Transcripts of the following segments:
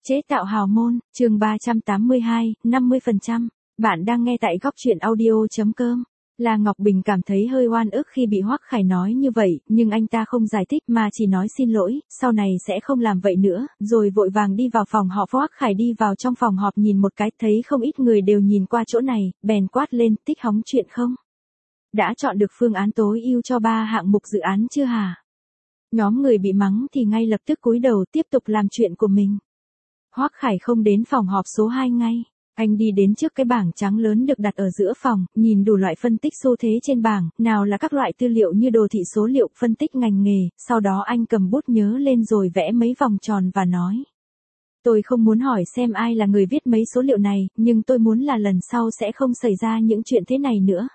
Chế tạo hào môn, chương 382, 50%. Bạn đang nghe tại goctruyện audio.com. La Ngọc Bình cảm thấy hơi oan ức khi bị Hoắc Khải nói như vậy, nhưng anh ta không giải thích mà chỉ nói xin lỗi, sau này sẽ không làm vậy nữa, rồi vội vàng đi vào phòng họp. Hoắc Khải đi vào trong phòng họp nhìn một cái, thấy không ít người đều nhìn qua chỗ này, bèn quát lên, tích hóng chuyện không? Đã chọn được phương án tối ưu cho 3 hạng mục dự án chưa hả? Nhóm người bị mắng thì ngay lập tức cúi đầu tiếp tục làm chuyện của mình. Hoắc Khải không đến phòng họp số 2 ngay. Anh đi đến trước cái bảng trắng lớn được đặt ở giữa phòng, nhìn đủ loại phân tích xu thế trên bảng, nào là các loại tư liệu như đồ thị số liệu, phân tích ngành nghề, sau đó anh cầm bút nhớ lên rồi vẽ mấy vòng tròn và nói. Tôi không muốn hỏi xem ai là người viết mấy số liệu này, nhưng tôi muốn là lần sau sẽ không xảy ra những chuyện thế này nữa.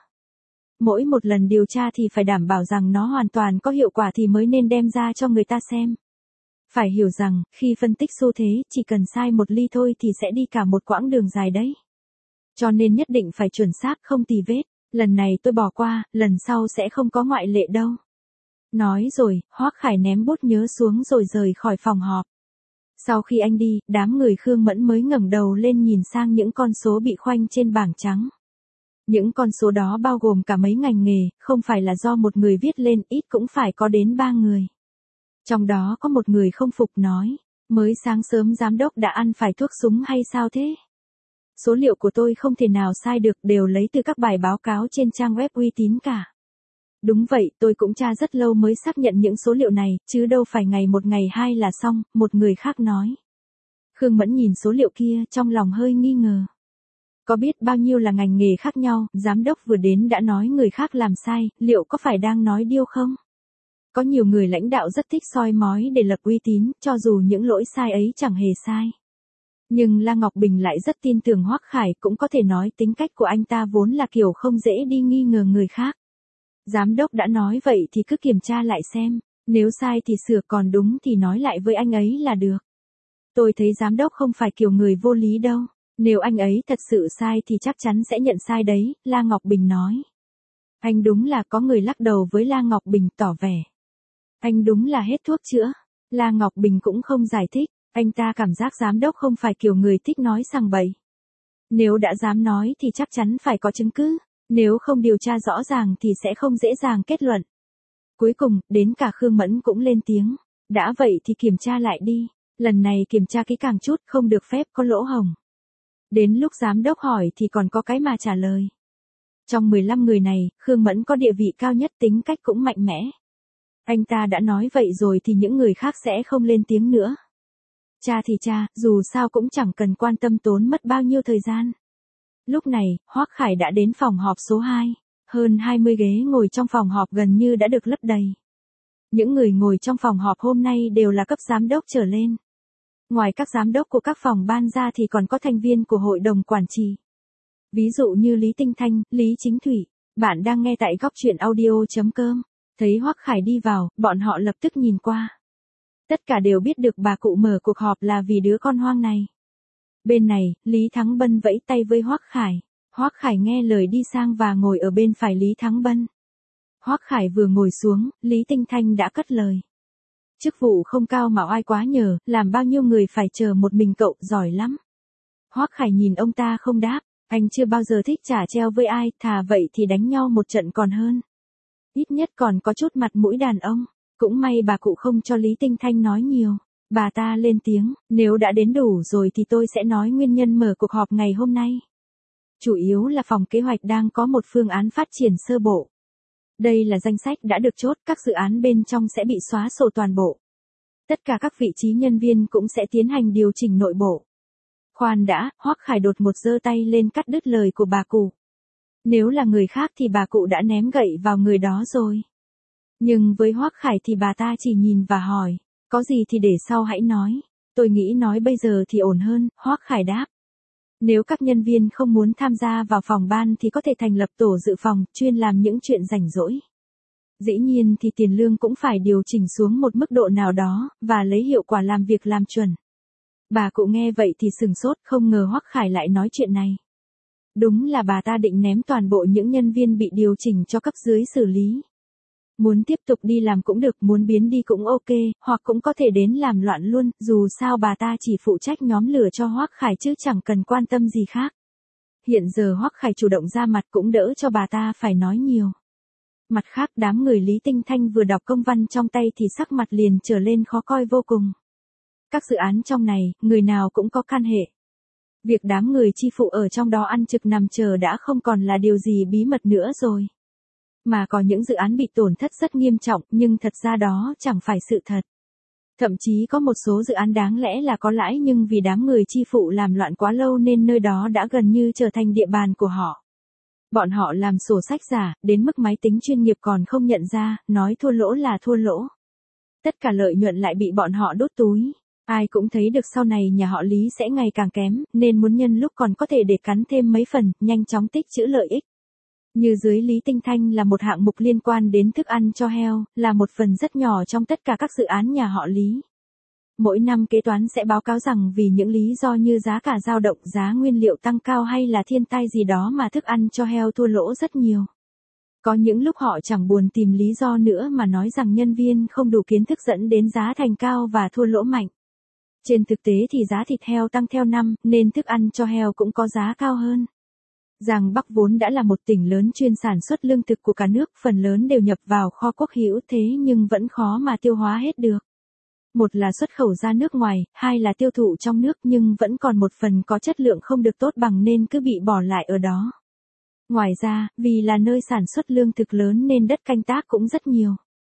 Mỗi một lần điều tra thì phải đảm bảo rằng nó hoàn toàn có hiệu quả thì mới nên đem ra cho người ta xem. Phải hiểu rằng, khi phân tích xu thế, chỉ cần sai một ly thôi thì sẽ đi cả một quãng đường dài đấy. Cho nên nhất định phải chuẩn xác, không tì vết. Lần này tôi bỏ qua, lần sau sẽ không có ngoại lệ đâu. Nói rồi, Hoắc Khải ném bút nhớ xuống rồi rời khỏi phòng họp. Sau khi anh đi, đám người Khương Mẫn mới ngẩng đầu lên nhìn sang những con số bị khoanh trên bảng trắng. Những con số đó bao gồm cả mấy ngành nghề, không phải là do một người viết lên, ít cũng phải có đến 3 người. Trong đó có một người không phục nói, mới sáng sớm giám đốc đã ăn phải thuốc súng hay sao thế? Số liệu của tôi không thể nào sai được, đều lấy từ các bài báo cáo trên trang web uy tín cả. Đúng vậy, tôi cũng tra rất lâu mới xác nhận những số liệu này, chứ đâu phải ngày một ngày hai là xong, một người khác nói. Khương Mẫn nhìn số liệu kia, trong lòng hơi nghi ngờ. Có biết bao nhiêu là ngành nghề khác nhau, giám đốc vừa đến đã nói người khác làm sai, liệu có phải đang nói điêu không? Có nhiều người lãnh đạo rất thích soi mói để lập uy tín, cho dù những lỗi sai ấy chẳng hề sai. Nhưng La Ngọc Bình lại rất tin tưởng Hoắc Khải, cũng có thể nói tính cách của anh ta vốn là kiểu không dễ đi nghi ngờ người khác. Giám đốc đã nói vậy thì cứ kiểm tra lại xem, nếu sai thì sửa, còn đúng thì nói lại với anh ấy là được. Tôi thấy giám đốc không phải kiểu người vô lý đâu, nếu anh ấy thật sự sai thì chắc chắn sẽ nhận sai đấy, La Ngọc Bình nói. Anh đúng là, có người lắc đầu với La Ngọc Bình tỏ vẻ. Anh đúng là hết thuốc chữa. La Ngọc Bình cũng không giải thích, anh ta cảm giác giám đốc không phải kiểu người thích nói sằng bậy. Nếu đã dám nói thì chắc chắn phải có chứng cứ, nếu không điều tra rõ ràng thì sẽ không dễ dàng kết luận. Cuối cùng, đến cả Khương Mẫn cũng lên tiếng, đã vậy thì kiểm tra lại đi, lần này kiểm tra kỹ càng chút, không được phép có lỗ hổng. Đến lúc giám đốc hỏi thì còn có cái mà trả lời. Trong 15 người này, Khương Mẫn có địa vị cao nhất, tính cách cũng mạnh mẽ. Anh ta đã nói vậy rồi thì những người khác sẽ không lên tiếng nữa. Cha thì cha, dù sao cũng chẳng cần quan tâm tốn mất bao nhiêu thời gian. Lúc này, Hoắc Khải đã đến phòng họp số 2. Hơn 20 ghế ngồi trong phòng họp gần như đã được lấp đầy. Những người ngồi trong phòng họp hôm nay đều là cấp giám đốc trở lên. Ngoài các giám đốc của các phòng ban ra thì còn có thành viên của hội đồng quản trị. Ví dụ như Lý Tinh Thanh, Lý Chính Thủy. Bạn đang nghe tại goctruyện audio.com. Thấy Hoắc Khải đi vào, bọn họ lập tức nhìn qua. Tất cả đều biết được bà cụ mở cuộc họp là vì đứa con hoang này. Bên này, Lý Thắng Bân vẫy tay với Hoắc Khải. Hoắc Khải nghe lời đi sang và ngồi ở bên phải Lý Thắng Bân. Hoắc Khải vừa ngồi xuống, Lý Tinh Thanh đã cất lời. Chức vụ không cao mà oai quá nhờ, làm bao nhiêu người phải chờ một mình cậu, giỏi lắm. Hoắc Khải nhìn ông ta không đáp, anh chưa bao giờ thích chả treo với ai, thà vậy thì đánh nhau một trận còn hơn. Ít nhất còn có chút mặt mũi đàn ông. Cũng may bà cụ không cho Lý Tinh Thanh nói nhiều. Bà ta lên tiếng, nếu đã đến đủ rồi thì tôi sẽ nói nguyên nhân mở cuộc họp ngày hôm nay. Chủ yếu là phòng kế hoạch đang có một phương án phát triển sơ bộ. Đây là danh sách đã được chốt, các dự án bên trong sẽ bị xóa sổ toàn bộ. Tất cả các vị trí nhân viên cũng sẽ tiến hành điều chỉnh nội bộ. Khoan đã, Hoắc Khải đột một giơ tay lên cắt đứt lời của bà cụ. Nếu là người khác thì bà cụ đã ném gậy vào người đó rồi. Nhưng với Hoắc Khải thì bà ta chỉ nhìn và hỏi, có gì thì để sau hãy nói. Tôi nghĩ nói bây giờ thì ổn hơn, Hoắc Khải đáp. Nếu các nhân viên không muốn tham gia vào phòng ban thì có thể thành lập tổ dự phòng, chuyên làm những chuyện rảnh rỗi. Dĩ nhiên thì tiền lương cũng phải điều chỉnh xuống một mức độ nào đó, và lấy hiệu quả làm việc làm chuẩn. Bà cụ nghe vậy thì sừng sốt, không ngờ Hoắc Khải lại nói chuyện này. Đúng là bà ta định ném toàn bộ những nhân viên bị điều chỉnh cho cấp dưới xử lý. Muốn tiếp tục đi làm cũng được, muốn biến đi cũng ok, hoặc cũng có thể đến làm loạn luôn, dù sao bà ta chỉ phụ trách nhóm lửa cho Hoắc Khải chứ chẳng cần quan tâm gì khác. Hiện giờ Hoắc Khải chủ động ra mặt cũng đỡ cho bà ta phải nói nhiều. Mặt khác đám người Lý Tinh Thanh vừa đọc công văn trong tay thì sắc mặt liền trở lên khó coi vô cùng. Các dự án trong này, người nào cũng có can hệ. Việc đám người chi phụ ở trong đó ăn trực nằm chờ đã không còn là điều gì bí mật nữa rồi. Mà có những dự án bị tổn thất rất nghiêm trọng nhưng thật ra đó chẳng phải sự thật. Thậm chí có một số dự án đáng lẽ là có lãi nhưng vì đám người chi phụ làm loạn quá lâu nên nơi đó đã gần như trở thành địa bàn của họ. Bọn họ làm sổ sách giả, đến mức máy tính chuyên nghiệp còn không nhận ra, nói thua lỗ là thua lỗ. Tất cả lợi nhuận lại bị bọn họ đốt túi. Ai cũng thấy được sau này nhà họ Lý sẽ ngày càng kém, nên muốn nhân lúc còn có thể để cắn thêm mấy phần, nhanh chóng tích trữ lợi ích. Như dưới Lý Tinh Thanh là một hạng mục liên quan đến thức ăn cho heo, là một phần rất nhỏ trong tất cả các dự án nhà họ Lý. Mỗi năm kế toán sẽ báo cáo rằng vì những lý do như giá cả dao động, giá nguyên liệu tăng cao hay là thiên tai gì đó mà thức ăn cho heo thua lỗ rất nhiều. Có những lúc họ chẳng buồn tìm lý do nữa mà nói rằng nhân viên không đủ kiến thức dẫn đến giá thành cao và thua lỗ mạnh. Trên thực tế thì giá thịt heo tăng theo năm, nên thức ăn cho heo cũng có giá cao hơn. Giang Bắc vốn đã là một tỉnh lớn chuyên sản xuất lương thực của cả nước, phần lớn đều nhập vào kho quốc hữu thế nhưng vẫn khó mà tiêu hóa hết được. Một là xuất khẩu ra nước ngoài, hai là tiêu thụ trong nước nhưng vẫn còn một phần có chất lượng không được tốt bằng nên cứ bị bỏ lại ở đó. Ngoài ra, vì là nơi sản xuất lương thực lớn nên đất canh tác cũng rất nhiều.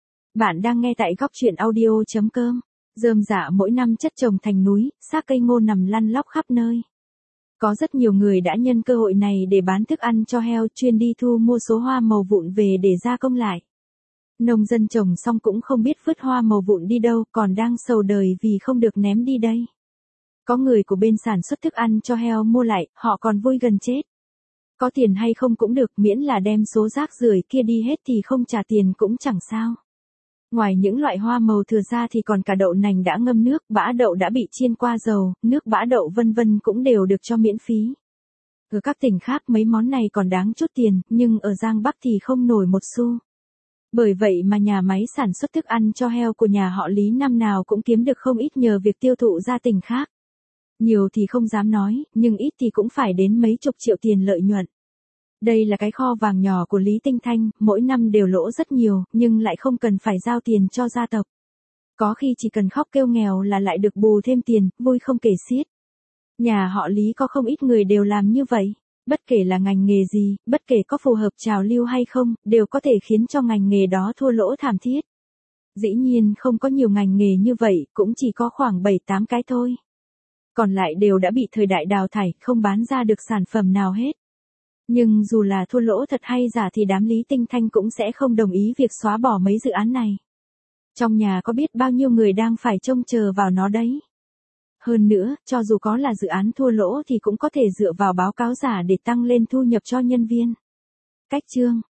Bạn đang nghe tại góc truyện audio.com. Rơm rạ mỗi năm chất trồng thành núi, xác cây ngô nằm lăn lóc khắp nơi. Có rất nhiều người đã nhân cơ hội này để bán thức ăn cho heo, chuyên đi thu mua số hoa màu vụn về để gia công lại. Nông dân trồng xong cũng không biết vứt hoa màu vụn đi đâu, còn đang sầu đời vì không được ném đi đây. Có người của bên sản xuất thức ăn cho heo mua lại, họ còn vui gần chết. Có tiền hay không cũng được, miễn là đem số rác rưởi kia đi hết thì không trả tiền cũng chẳng sao. Ngoài những loại hoa màu thừa ra thì còn cả đậu nành đã ngâm nước, bã đậu đã bị chiên qua dầu, nước bã đậu vân vân cũng đều được cho miễn phí. Ở các tỉnh khác mấy món này còn đáng chút tiền, nhưng ở Giang Bắc thì không nổi một xu. Bởi vậy mà nhà máy sản xuất thức ăn cho heo của nhà họ Lý năm nào cũng kiếm được không ít nhờ việc tiêu thụ ra tỉnh khác. Nhiều thì không dám nói, nhưng ít thì cũng phải đến mấy chục triệu tiền lợi nhuận. Đây là cái kho vàng nhỏ của Lý Tinh Thanh, mỗi năm đều lỗ rất nhiều, nhưng lại không cần phải giao tiền cho gia tộc. Có khi chỉ cần khóc kêu nghèo là lại được bù thêm tiền, vui không kể xiết. Nhà họ Lý có không ít người đều làm như vậy. Bất kể là ngành nghề gì, bất kể có phù hợp trào lưu hay không, đều có thể khiến cho ngành nghề đó thua lỗ thảm thiết. Dĩ nhiên không có nhiều ngành nghề như vậy, cũng chỉ có khoảng 7-8 cái thôi. Còn lại đều đã bị thời đại đào thải, không bán ra được sản phẩm nào hết. Nhưng dù là thua lỗ thật hay giả thì đám Lý Tinh Thanh cũng sẽ không đồng ý việc xóa bỏ mấy dự án này. Trong nhà có biết bao nhiêu người đang phải trông chờ vào nó đấy. Hơn nữa, cho dù có là dự án thua lỗ thì cũng có thể dựa vào báo cáo giả để tăng lên thu nhập cho nhân viên. Cách chương